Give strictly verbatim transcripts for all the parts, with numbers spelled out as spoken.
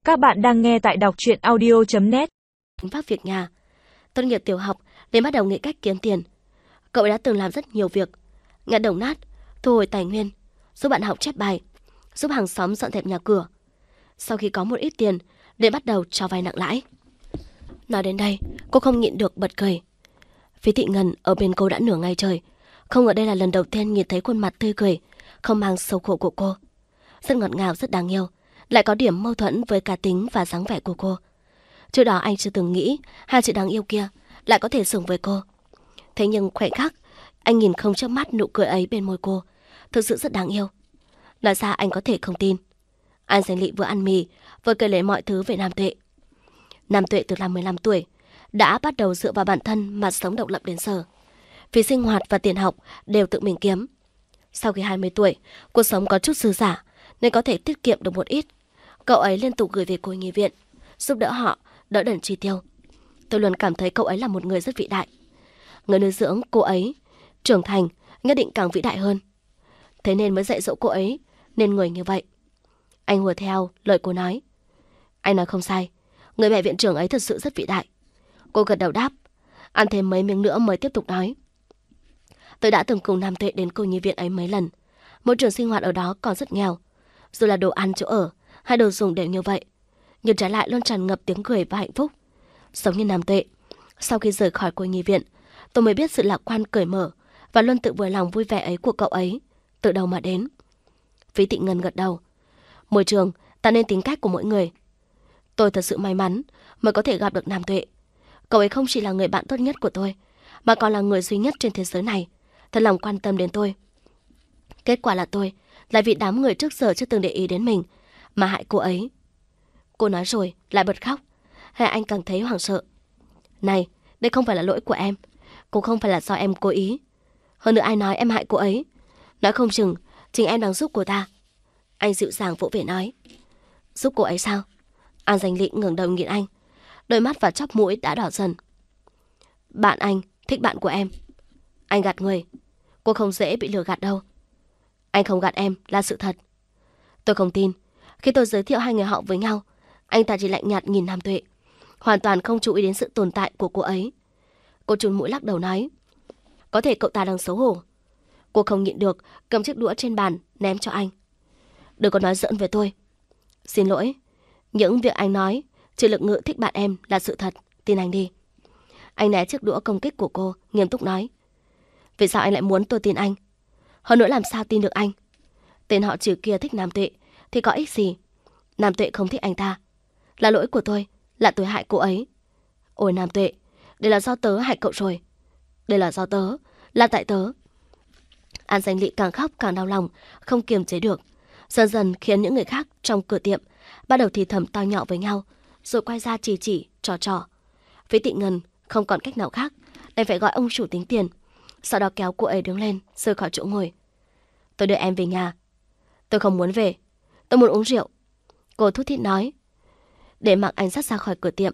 Các bạn đang nghe tại đọc truyện audio chấm net. Pháp việc nhà. Tốt nghiệp tiểu học nên bắt đầu nghĩ cách kiếm tiền. Cậu ấy đã từng làm rất nhiều việc: nhặt đồng nát, thu hồi tài nguyên, giúp bạn học chép bài, giúp hàng xóm dọn dẹp nhà cửa. Sau khi có một ít tiền, để bắt đầu cho vay nặng lãi. Nói đến đây, cô không nhịn được bật cười. Phí Thị Ngân ở bên cô đã nửa ngày trời, không ngờ đây là lần đầu tiên nhìn thấy khuôn mặt tươi cười, không mang sầu khổ của cô. Rất ngọt ngào, rất đáng yêu, lại có điểm mâu thuẫn với cá tính và dáng vẻ của cô. Trước đó anh chưa từng nghĩ hai chữ đáng yêu kia lại có thể xứng với cô. Thế nhưng khoảnh khắc anh nhìn không chớp mắt nụ cười ấy bên môi cô, thực sự rất đáng yêu. Nói ra anh có thể không tin. An Danh Lị vừa ăn mì vừa kể lấy mọi thứ về Nam Tuệ. Nam Tuệ từ năm mười lăm tuổi đã bắt đầu dựa vào bản thân mà sống độc lập đến giờ. Phí sinh hoạt và tiền học đều tự mình kiếm. Sau khi hai mươi tuổi, cuộc sống có chút dư giả nên có thể tiết kiệm được một ít. Cậu ấy liên tục gửi về cô nhi viện, giúp đỡ họ, đỡ đần chi tiêu. Tôi luôn cảm thấy cậu ấy là một người rất vĩ đại. Người nuôi dưỡng cô ấy trưởng thành nhất định càng vĩ đại hơn. Thế nên mới dạy dỗ cô ấy nên người như vậy. Anh hùa theo lời cô nói. Anh nói không sai, người mẹ viện trưởng ấy thật sự rất vĩ đại. Cô gật đầu đáp, ăn thêm mấy miếng nữa mới tiếp tục nói. Tôi đã từng cùng Nam Tuệ đến cô nhi viện ấy mấy lần. Môi trường sinh hoạt ở đó còn rất nghèo, dù là đồ ăn, chỗ ở hay đồ dùng đều như vậy, nhưng trái lại luôn tràn ngập tiếng cười và hạnh phúc. Giống như Nam Tuệ, sau khi rời khỏi cô nhi viện, tôi mới biết sự lạc quan, cởi mở và luôn tự vui lòng vui vẻ ấy của cậu ấy từ đâu mà đến. Phí Thị Ngân gật đầu. Môi trường tạo nên tính cách của mỗi người. Tôi thật sự may mắn mới có thể gặp được Nam Tuệ. Cậu ấy không chỉ là người bạn tốt nhất của tôi, mà còn là người duy nhất trên thế giới này thật lòng quan tâm đến tôi. Kết quả là tôi lại vì đám người trước giờ chưa từng để ý đến mình mà hại cô ấy. Cô nói rồi lại bật khóc. Hay anh càng thấy hoảng sợ. Này, đây không phải là lỗi của em, cũng không phải là do em cố ý. Hơn nữa ai nói em hại cô ấy? Nói không chừng chính em đang giúp cô ta. Anh dịu dàng vỗ về nói. Giúp cô ấy sao? An Danh Lị ngẩng đầu nhìn anh, đôi mắt và chóp mũi đã đỏ dần. Bạn anh thích bạn của em. Anh gạt người. Cô không dễ bị lừa gạt đâu. Anh không gạt em là sự thật. Tôi không tin. Khi tôi giới thiệu hai người họ với nhau, anh ta chỉ lạnh nhạt nhìn Nam Tuệ, hoàn toàn không chú ý đến sự tồn tại của cô ấy. Cô chùn mũi lắc đầu nói. Có thể cậu ta đang xấu hổ. Cô không nhịn được, cầm chiếc đũa trên bàn ném cho anh. Đừng có nói giỡn với tôi. Xin lỗi. Những việc anh nói Trừ Lực Ngự thích bạn em là sự thật, tin anh đi. Anh né chiếc đũa công kích của cô, nghiêm túc nói. Vì sao anh lại muốn tôi tin anh? Hơn nữa làm sao tin được anh? Tên họ Trừ kia thích Nam Tuệ thì có ích gì? Nam Tuệ không thích anh ta. Là lỗi của tôi, là tôi hại cô ấy. Ôi Nam Tuệ, đây là do tớ hại cậu rồi. Đây là do tớ, là tại tớ. An Danh Lị càng khóc càng đau lòng, không kiềm chế được, dần dần khiến những người khác trong cửa tiệm bắt đầu thì thầm to nhỏ với nhau, rồi quay ra chỉ chỉ, trò trò. Phí Thị Ngân không còn cách nào khác, đành phải gọi ông chủ tính tiền, sau đó kéo cô ấy đứng lên, rời khỏi chỗ ngồi. Tôi đưa em về nhà. Tôi không muốn về, tôi muốn uống rượu. Cô thút thít nói. Để mặc anh dắt ra khỏi cửa tiệm.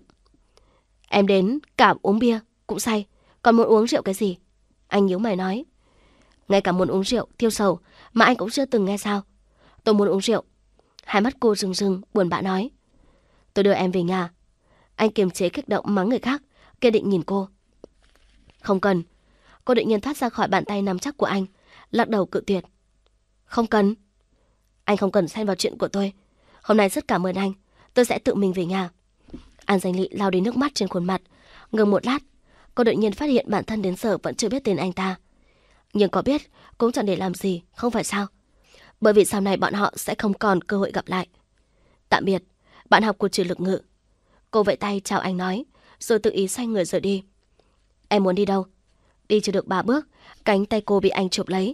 Em đến cả uống bia cũng say, còn muốn uống rượu cái gì? Anh nhíu mày nói. Ngay cả muốn uống rượu tiêu sầu mà anh cũng chưa từng nghe sao? Tôi muốn uống rượu. Hai mắt cô rừng rừng buồn bã nói. Tôi đưa em về nhà. Anh kiềm chế kích động mắng người khác, kiên định nhìn cô. Không cần. Cô định nhiên thoát ra khỏi bàn tay nắm chắc của anh, lắc đầu cự tuyệt. Không cần. Anh không cần xen vào chuyện của tôi. Hôm nay rất cảm ơn anh, tôi sẽ tự mình về nhà. An Danh Lị lau đi nước mắt trên khuôn mặt. Ngừng một lát, cô đột nhiên phát hiện bản thân đến giờ vẫn chưa biết tên anh ta. Nhưng có biết cũng chẳng để làm gì, không phải sao? Bởi vì sau này bọn họ sẽ không còn cơ hội gặp lại. Tạm biệt, bạn học của Trừ Lực Ngự. Cô vẫy tay chào anh nói, rồi tự ý xoay người rời đi. Em muốn đi đâu? Đi chưa được ba bước, cánh tay cô bị anh chụp lấy.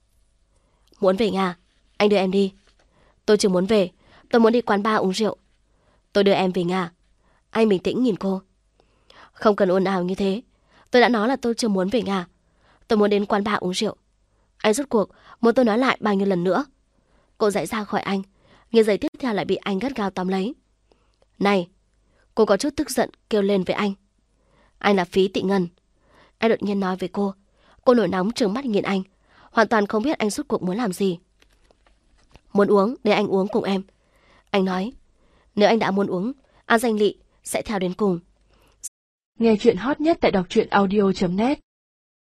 Muốn về nhà, anh đưa em đi. Tôi chưa muốn về, tôi muốn đi quán bar uống rượu. Tôi đưa em về nhà. Anh bình tĩnh nhìn cô. Không cần ồn ào như thế. Tôi đã nói là tôi chưa muốn về nhà. Tôi muốn đến quán bar uống rượu. Anh rốt cuộc muốn tôi nói lại bao nhiêu lần nữa? Cô dãy ra khỏi anh, nhưng giây tiếp theo lại bị anh gắt gao tóm lấy. Này! Cô có chút tức giận kêu lên với anh. Anh là Phí Thị Ngân. Anh đột nhiên nói với cô. Cô nổi nóng trừng mắt nhìn anh, hoàn toàn không biết anh rốt cuộc muốn làm gì. Muốn uống để anh uống cùng em. Anh nói. Nếu anh đã muốn uống, An Danh Lị sẽ theo đến cùng. Nghe chuyện hot nhất tại đọc truyện audio chấm net.